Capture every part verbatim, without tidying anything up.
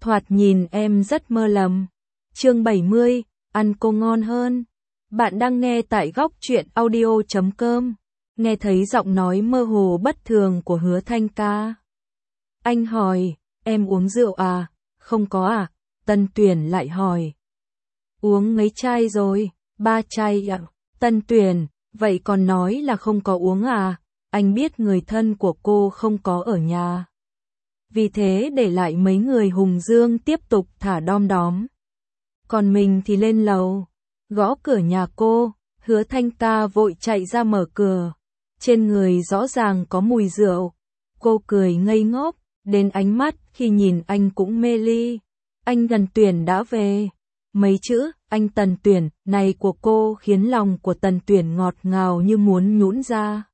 Thoạt nhìn em rất mơ lầm. Chương bảy mươi, ăn cô ngon hơn. Bạn đang nghe tại góc truyện audio chấm com. Nghe thấy giọng nói mơ hồ bất thường của Hứa Thanh Ca. Anh hỏi, em uống rượu à? Không có à? Tân Tuyển lại hỏi. Uống mấy chai rồi? Ba chai ạ. Tân Tuyển, vậy còn nói là không có uống à? Anh biết người thân của cô không có ở nhà. Vì thế để lại mấy người Hùng Dương tiếp tục thả đom đóm. Còn mình thì lên lầu, gõ cửa nhà cô. Hứa Thanh Ca vội chạy ra mở cửa. Trên người rõ ràng có mùi rượu. Cô cười ngây ngốc, đến ánh mắt khi nhìn anh cũng mê ly. Anh Tần Tuyển đã về. Mấy chữ, anh Tần Tuyển, này của cô khiến lòng của Tần Tuyển ngọt ngào như muốn nhũn ra.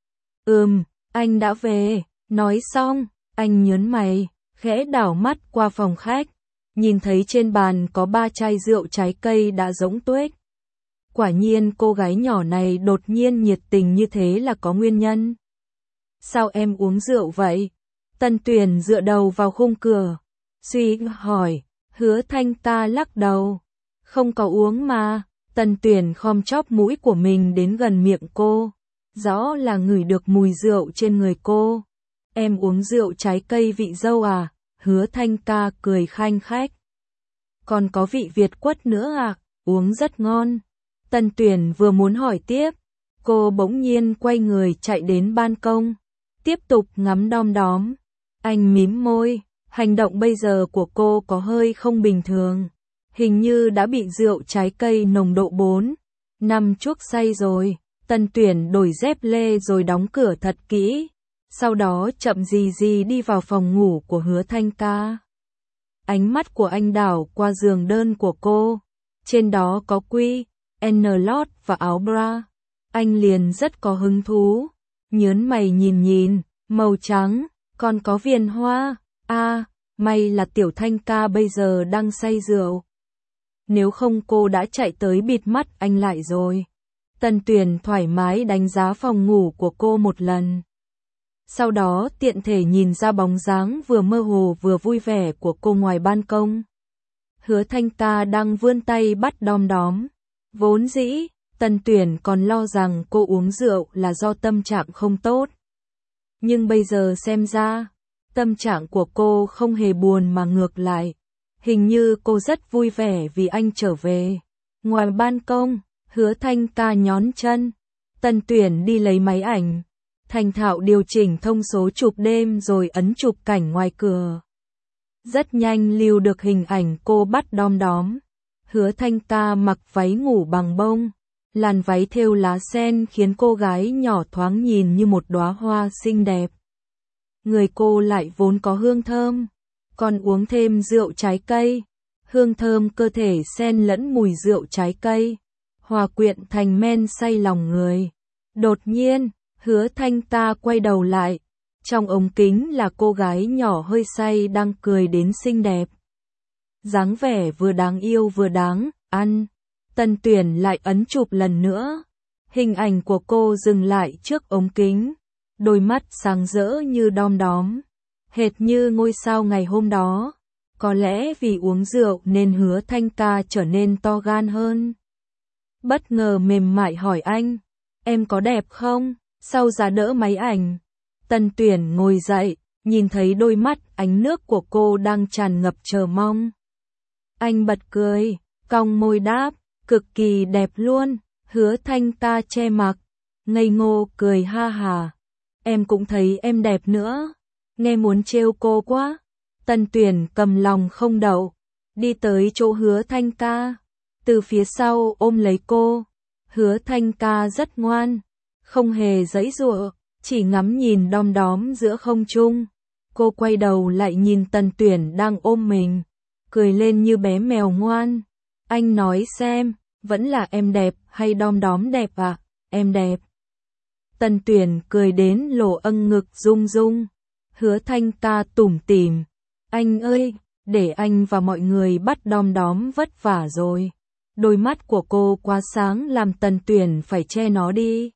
Ừm, anh đã về. Nói xong, anh nhớn mày, khẽ đảo mắt qua phòng khách. Nhìn thấy trên bàn có ba chai rượu trái cây đã rỗng tuếch. Quả nhiên cô gái nhỏ này đột nhiên nhiệt tình như thế là có nguyên nhân. Sao em uống rượu vậy? Tần Tuyển dựa đầu vào khung cửa, suy hỏi. Hứa Thanh Ca lắc đầu. Không có uống mà. Tần Tuyển khom chóp mũi của mình đến gần miệng cô. Rõ là ngửi được mùi rượu trên người cô. Em uống rượu trái cây vị dâu à? Hứa Thanh Ca cười khanh khách. Còn có vị Việt quất nữa à? Uống rất ngon. Tần Tuyển vừa muốn hỏi tiếp, cô bỗng nhiên quay người chạy đến ban công, tiếp tục ngắm đom đóm. Anh mím môi, hành động bây giờ của cô có hơi không bình thường. Hình như đã bị rượu trái cây nồng độ bốn, năm chuốc say rồi. Tần Tuyển đổi dép lê rồi đóng cửa thật kỹ. Sau đó chậm gì gì đi vào phòng ngủ của Hứa Thanh Ca. Ánh mắt của anh đảo qua giường đơn của cô. Trên đó có quy, N lót và áo bra. Anh liền rất có hứng thú. Nhớn mày nhìn nhìn, màu trắng, còn có viền hoa. À, may là Tiểu Thanh Ca bây giờ đang say rượu. Nếu không cô đã chạy tới bịt mắt anh lại rồi. Tần Tuyển thoải mái đánh giá phòng ngủ của cô một lần. Sau đó tiện thể nhìn ra bóng dáng vừa mơ hồ vừa vui vẻ của cô ngoài ban công. Hứa Thanh Ca đang vươn tay bắt đom đóm. Vốn dĩ, Tần Tuyển còn lo rằng cô uống rượu là do tâm trạng không tốt. Nhưng bây giờ xem ra, tâm trạng của cô không hề buồn mà ngược lại. Hình như cô rất vui vẻ vì anh trở về. Ngoài ban công, Hứa Thanh Ca nhón chân. Tần Tuyển đi lấy máy ảnh. Thành thạo điều chỉnh thông số chụp đêm rồi ấn chụp cảnh ngoài cửa. Rất nhanh lưu được hình ảnh cô bắt đom đóm. Hứa Thanh Ca mặc váy ngủ bằng bông. Làn váy thêu lá sen khiến cô gái nhỏ thoáng nhìn như một đóa hoa xinh đẹp. Người cô lại vốn có hương thơm. Còn uống thêm rượu trái cây. Hương thơm cơ thể xen lẫn mùi rượu trái cây. Hòa quyện thành men say lòng người. Đột nhiên, Hứa Thanh Ca quay đầu lại. Trong ống kính là cô gái nhỏ hơi say đang cười đến xinh đẹp. Dáng vẻ vừa đáng yêu vừa đáng ăn. Tần Tuyển lại ấn chụp lần nữa. Hình ảnh của cô dừng lại trước ống kính. Đôi mắt sáng rỡ như đom đóm. Hệt như ngôi sao ngày hôm đó. Có lẽ vì uống rượu nên Hứa Thanh Ca trở nên to gan hơn. Bất ngờ mềm mại hỏi anh. Em có đẹp không? Sau giá đỡ máy ảnh. Tần Tuyển ngồi dậy, nhìn thấy đôi mắt ánh nước của cô đang tràn ngập chờ mong. Anh bật cười, cong môi đáp, cực kỳ đẹp luôn. Hứa Thanh Ca che mặt, ngây ngô cười ha hà. Em cũng thấy em đẹp nữa. Nghe muốn trêu cô quá. Tần Tuyển cầm lòng không đậu, đi tới chỗ Hứa Thanh Ca. Từ phía sau ôm lấy cô. Hứa Thanh Ca rất ngoan, không hề giãy giụa, chỉ ngắm nhìn đom đóm giữa không trung. Cô quay đầu lại nhìn Tần Tuyển đang ôm mình, cười lên như bé mèo ngoan. Anh nói xem, vẫn là em đẹp hay đom đóm đẹp à? Em đẹp. Tần Tuyển cười đến lỗ âng ngực rung rung. Hứa Thanh Ca tủm tỉm. Anh ơi, để anh và mọi người bắt đom đóm vất vả rồi. Đôi mắt của cô quá sáng làm Tần Tuyển phải che nó đi.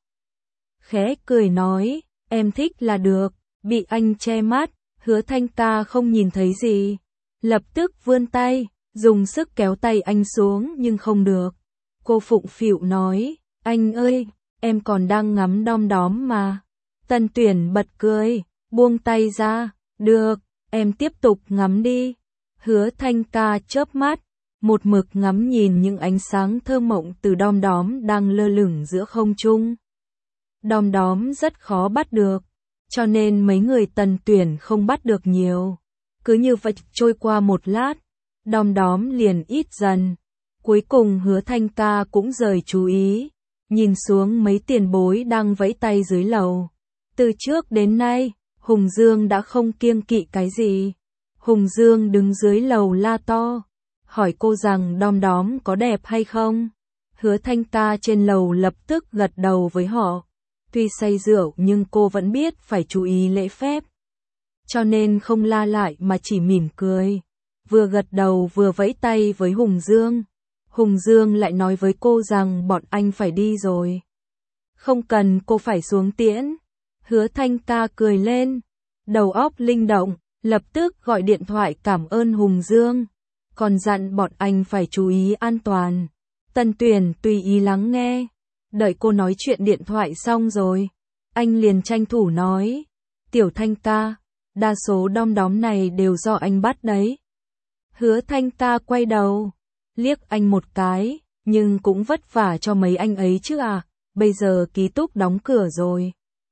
Khẽ cười nói, em thích là được. Bị anh che mắt, Hứa Thanh Ca không nhìn thấy gì. lập tức vươn tay, dùng sức kéo tay anh xuống nhưng không được. Cô phụng phịu nói, anh ơi, em còn đang ngắm đom đóm mà. Tần Tuyển bật cười, buông tay ra, được, em tiếp tục ngắm đi. Hứa Thanh Ca chớp mắt, một mực ngắm nhìn những ánh sáng thơ mộng từ đom đóm đang lơ lửng giữa không trung. Đom đóm rất khó bắt được, cho nên mấy người Tần Tuyển không bắt được nhiều. Cứ như vậy trôi qua một lát, đom đóm liền ít dần. Cuối cùng Hứa Thanh Ca cũng rời chú ý, nhìn xuống mấy tiền bối đang vẫy tay dưới lầu. Từ trước đến nay, Hùng Dương đã không kiêng kỵ cái gì. Hùng Dương đứng dưới lầu la to, hỏi cô rằng đom đóm có đẹp hay không. Hứa Thanh Ca trên lầu lập tức gật đầu với họ. Tuy say rượu nhưng cô vẫn biết phải chú ý lễ phép. Cho nên không la lại mà chỉ mỉm cười. Vừa gật đầu vừa vẫy tay với Hùng Dương. Hùng Dương lại nói với cô rằng bọn anh phải đi rồi. Không cần cô phải xuống tiễn. Hứa Thanh Ca cười lên. Đầu óc linh động, lập tức gọi điện thoại cảm ơn Hùng Dương. Còn dặn bọn anh phải chú ý an toàn. Tần Tuyển tùy ý lắng nghe. Đợi cô nói chuyện điện thoại xong rồi, anh liền tranh thủ nói, Tiểu Thanh Ca, đa số đom đóm này đều do anh bắt đấy. Hứa Thanh Ca quay đầu, liếc anh một cái, nhưng cũng vất vả cho mấy anh ấy chứ à, bây giờ ký túc đóng cửa rồi.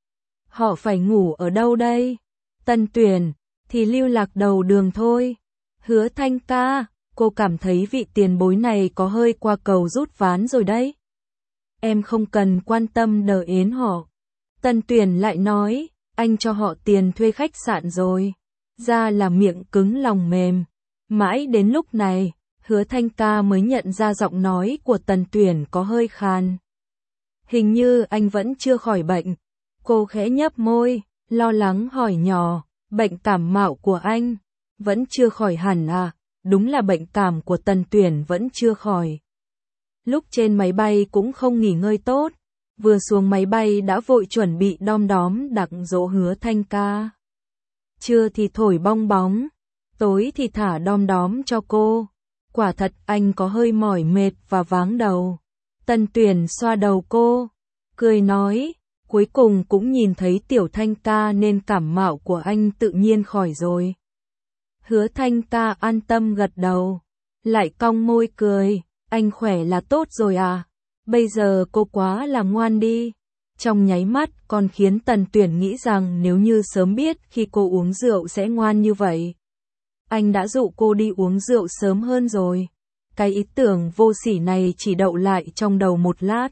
Họ phải ngủ ở đâu đây? Tần Tuyển, thì lưu lạc đầu đường thôi. Hứa Thanh Ca, cô cảm thấy vị tiền bối này có hơi qua cầu rút ván rồi đấy. Em không cần quan tâm đờ yến họ. Tần Tuyển lại nói, anh cho họ tiền thuê khách sạn rồi. Ra là miệng cứng lòng mềm. Mãi đến lúc này, Hứa Thanh Ca mới nhận ra giọng nói của Tần Tuyển có hơi khàn. Hình như anh vẫn chưa khỏi bệnh. Cô khẽ nhấp môi, lo lắng hỏi nhỏ, bệnh cảm mạo của anh vẫn chưa khỏi hẳn à? Đúng là bệnh cảm của Tần Tuyển vẫn chưa khỏi. Lúc trên máy bay cũng không nghỉ ngơi tốt, vừa xuống máy bay đã vội chuẩn bị đom đóm đặc dỗ Hứa Thanh Ca. Trưa thì thổi bong bóng, tối thì thả đom đóm cho cô. Quả thật anh có hơi mỏi mệt và váng đầu. Tần Tuyển xoa đầu cô, cười nói, cuối cùng cũng nhìn thấy Tiểu Thanh Ca nên cảm mạo của anh tự nhiên khỏi rồi. Hứa Thanh Ca an tâm gật đầu, lại cong môi cười, anh khỏe là tốt rồi à, bây giờ cô quá là ngoan đi. Trong nháy mắt còn khiến Tần Tuyển nghĩ rằng nếu như sớm biết khi cô uống rượu sẽ ngoan như vậy. Anh đã dụ cô đi uống rượu sớm hơn rồi. Cái ý tưởng vô sỉ này chỉ đậu lại trong đầu một lát.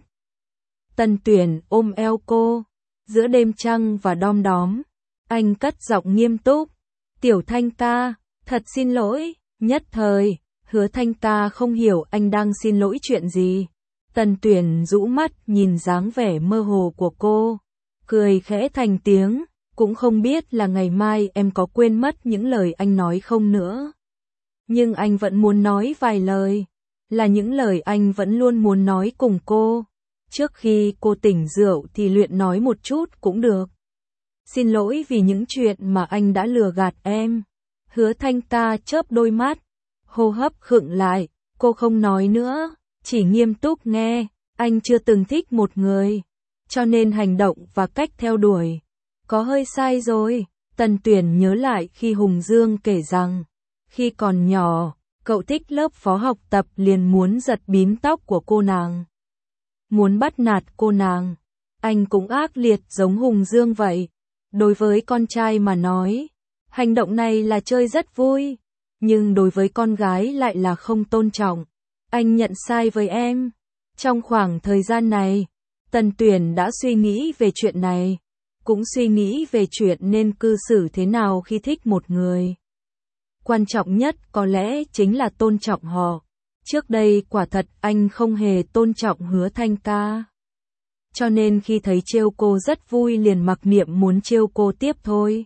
Tần Tuyển ôm eo cô, giữa đêm trăng và đom đóm, anh cất giọng nghiêm túc, Tiểu Thanh Ca, thật xin lỗi. Nhất thời, Hứa Thanh Ca không hiểu anh đang xin lỗi chuyện gì. Tần Tuyển rũ mắt nhìn dáng vẻ mơ hồ của cô, cười khẽ thành tiếng, cũng không biết là ngày mai em có quên mất những lời anh nói không nữa. Nhưng anh vẫn muốn nói vài lời, là những lời anh vẫn luôn muốn nói cùng cô. Trước khi cô tỉnh rượu thì luyện nói một chút cũng được. Xin lỗi vì những chuyện mà anh đã lừa gạt em. Hứa Thanh Ca chớp đôi mắt, hô hấp khựng lại, cô không nói nữa, chỉ nghiêm túc nghe. Anh chưa từng thích một người, cho nên hành động và cách theo đuổi có hơi sai rồi. Tần Tuyển nhớ lại khi Hùng Dương kể rằng, khi còn nhỏ, cậu thích lớp phó học tập liền muốn giật bím tóc của cô nàng, muốn bắt nạt cô nàng. Anh cũng ác liệt giống Hùng Dương vậy. Đối với con trai mà nói, hành động này là chơi rất vui, nhưng đối với con gái lại là không tôn trọng. Anh nhận sai với em. Trong khoảng thời gian này, Tần Tuyển đã suy nghĩ về chuyện này, cũng suy nghĩ về chuyện nên cư xử thế nào khi thích một người. Quan trọng nhất có lẽ chính là tôn trọng họ. Trước đây quả thật anh không hề tôn trọng Hứa Thanh Ca. Cho nên khi thấy trêu cô rất vui liền mặc niệm muốn trêu cô tiếp thôi.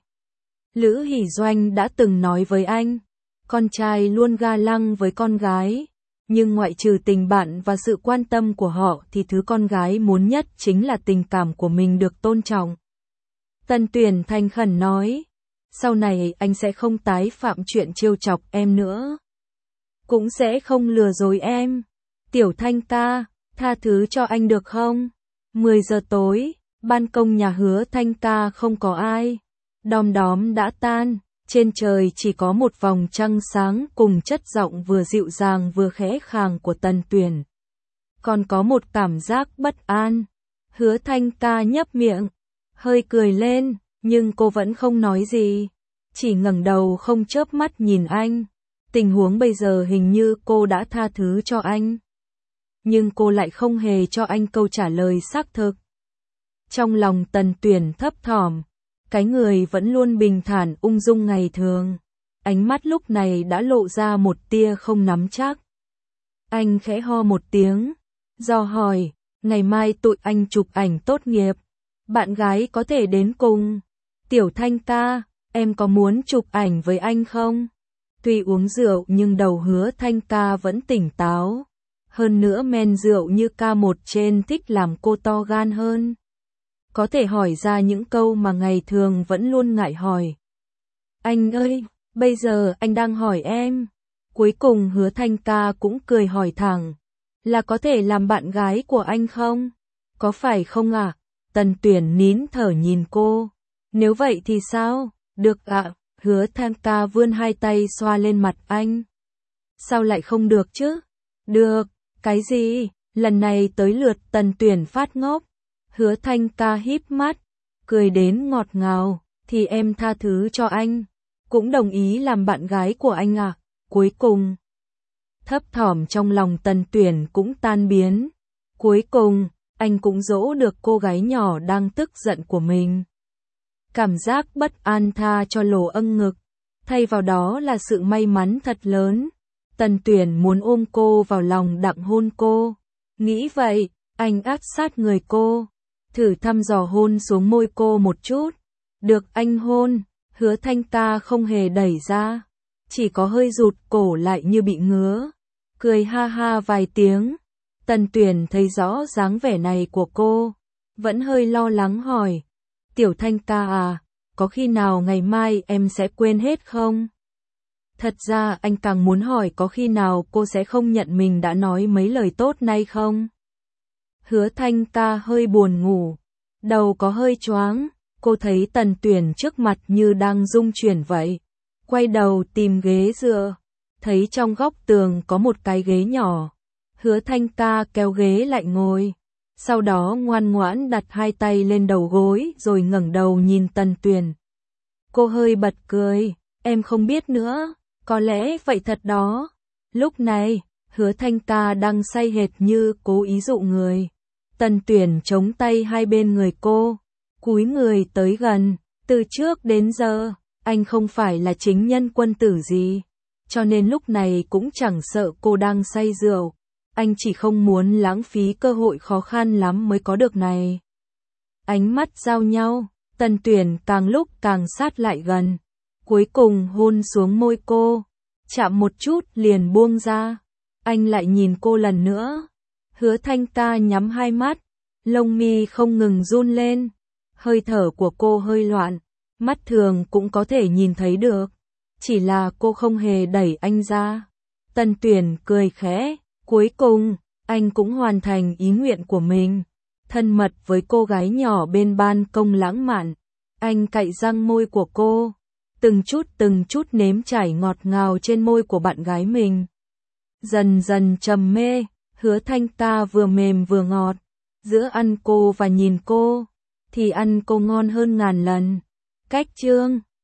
Lữ Hỷ Doanh đã từng nói với anh, con trai luôn ga lăng với con gái, nhưng ngoại trừ tình bạn và sự quan tâm của họ thì thứ con gái muốn nhất chính là tình cảm của mình được tôn trọng. Tần Tuyển thành khẩn nói, sau này anh sẽ không tái phạm chuyện trêu chọc em nữa. Cũng sẽ không lừa dối em. Tiểu Thanh ca, tha thứ cho anh được không? mười giờ tối, ban công nhà Hứa Thanh ca không có ai. Đom đóm đã tan, trên trời chỉ có một vòng trăng sáng cùng chất giọng vừa dịu dàng vừa khẽ khàng của Tần Tuyển. Còn có một cảm giác bất an. Hứa Thanh ca nhấp miệng, hơi cười lên, nhưng cô vẫn không nói gì, chỉ ngẩng đầu không chớp mắt nhìn anh. Tình huống bây giờ hình như cô đã tha thứ cho anh, nhưng cô lại không hề cho anh câu trả lời xác thực. Trong lòng Tần Tuyển thấp thỏm, cái người vẫn luôn bình thản ung dung ngày thường, ánh mắt lúc này đã lộ ra một tia không nắm chắc. Anh khẽ ho một tiếng, dò hỏi, ngày mai tụi anh chụp ảnh tốt nghiệp, bạn gái có thể đến cùng. Tiểu Thanh ca, em có muốn chụp ảnh với anh không? Tuy uống rượu nhưng đầu Hứa Thanh ca vẫn tỉnh táo. Hơn nữa men rượu như ca một trên thích làm cô to gan hơn. Có thể hỏi ra những câu mà ngày thường vẫn luôn ngại hỏi. Anh ơi, bây giờ anh đang hỏi em. Cuối cùng Hứa Thanh ca cũng cười hỏi thẳng. Là có thể làm bạn gái của anh không? Có phải không ạ? À? Tần Tuyển nín thở nhìn cô. Nếu vậy thì sao? Được ạ. À? Hứa Thanh ca vươn hai tay xoa lên mặt anh. Sao lại không được chứ? Được. Cái gì? Lần này tới lượt Tần Tuyển phát ngốc. Hứa Thanh ca híp mắt, cười đến ngọt ngào, thì em tha thứ cho anh, cũng đồng ý làm bạn gái của anh à? Cuối cùng, thấp thỏm trong lòng Tần Tuyển cũng tan biến. Cuối cùng, anh cũng dỗ được cô gái nhỏ đang tức giận của mình. Cảm giác bất an tha cho lồ âng ngực, thay vào đó là sự may mắn thật lớn. Tần Tuyển muốn ôm cô vào lòng đặng hôn cô. Nghĩ vậy, anh áp sát người cô, thử thăm dò hôn xuống môi cô một chút. Được anh hôn, Hứa Thanh ca không hề đẩy ra, chỉ có hơi rụt cổ lại như bị ngứa. Cười ha ha vài tiếng. Tần Tuyển thấy rõ dáng vẻ này của cô, vẫn hơi lo lắng hỏi. Tiểu Thanh ca à, có khi nào ngày mai em sẽ quên hết không? Thật ra anh càng muốn hỏi có khi nào cô sẽ không nhận mình đã nói mấy lời tốt nay không? Hứa Thanh ca hơi buồn ngủ, đầu có hơi choáng, cô thấy Tần Tuyển trước mặt như đang rung chuyển vậy. Quay đầu tìm ghế dựa, thấy trong góc tường có một cái ghế nhỏ. Hứa Thanh ca kéo ghế lại ngồi, sau đó ngoan ngoãn đặt hai tay lên đầu gối rồi ngẩng đầu nhìn Tần Tuyển. Cô hơi bật cười, em không biết nữa, có lẽ vậy thật đó. Lúc này, Hứa Thanh ca đang say hệt như cố ý dụ người. Tần Tuyển chống tay hai bên người cô, cúi người tới gần. Từ trước đến giờ, anh không phải là chính nhân quân tử gì, cho nên lúc này cũng chẳng sợ cô đang say rượu. Anh chỉ không muốn lãng phí cơ hội khó khăn lắm mới có được này. Ánh mắt giao nhau, Tần Tuyển càng lúc càng sát lại gần, cuối cùng hôn xuống môi cô, chạm một chút liền buông ra. Anh lại nhìn cô lần nữa. Hứa Thanh ca nhắm hai mắt, lông mi không ngừng run lên, hơi thở của cô hơi loạn, mắt thường cũng có thể nhìn thấy được, chỉ là cô không hề đẩy anh ra. Tần Tuyển cười khẽ, cuối cùng, anh cũng hoàn thành ý nguyện của mình, thân mật với cô gái nhỏ bên ban công lãng mạn. Anh cạy răng môi của cô, từng chút từng chút nếm trải ngọt ngào trên môi của bạn gái mình. Dần dần trầm mê, Hứa Thanh ca vừa mềm vừa ngọt, giữa ăn cô và nhìn cô, thì ăn cô ngon hơn ngàn lần. Cách chương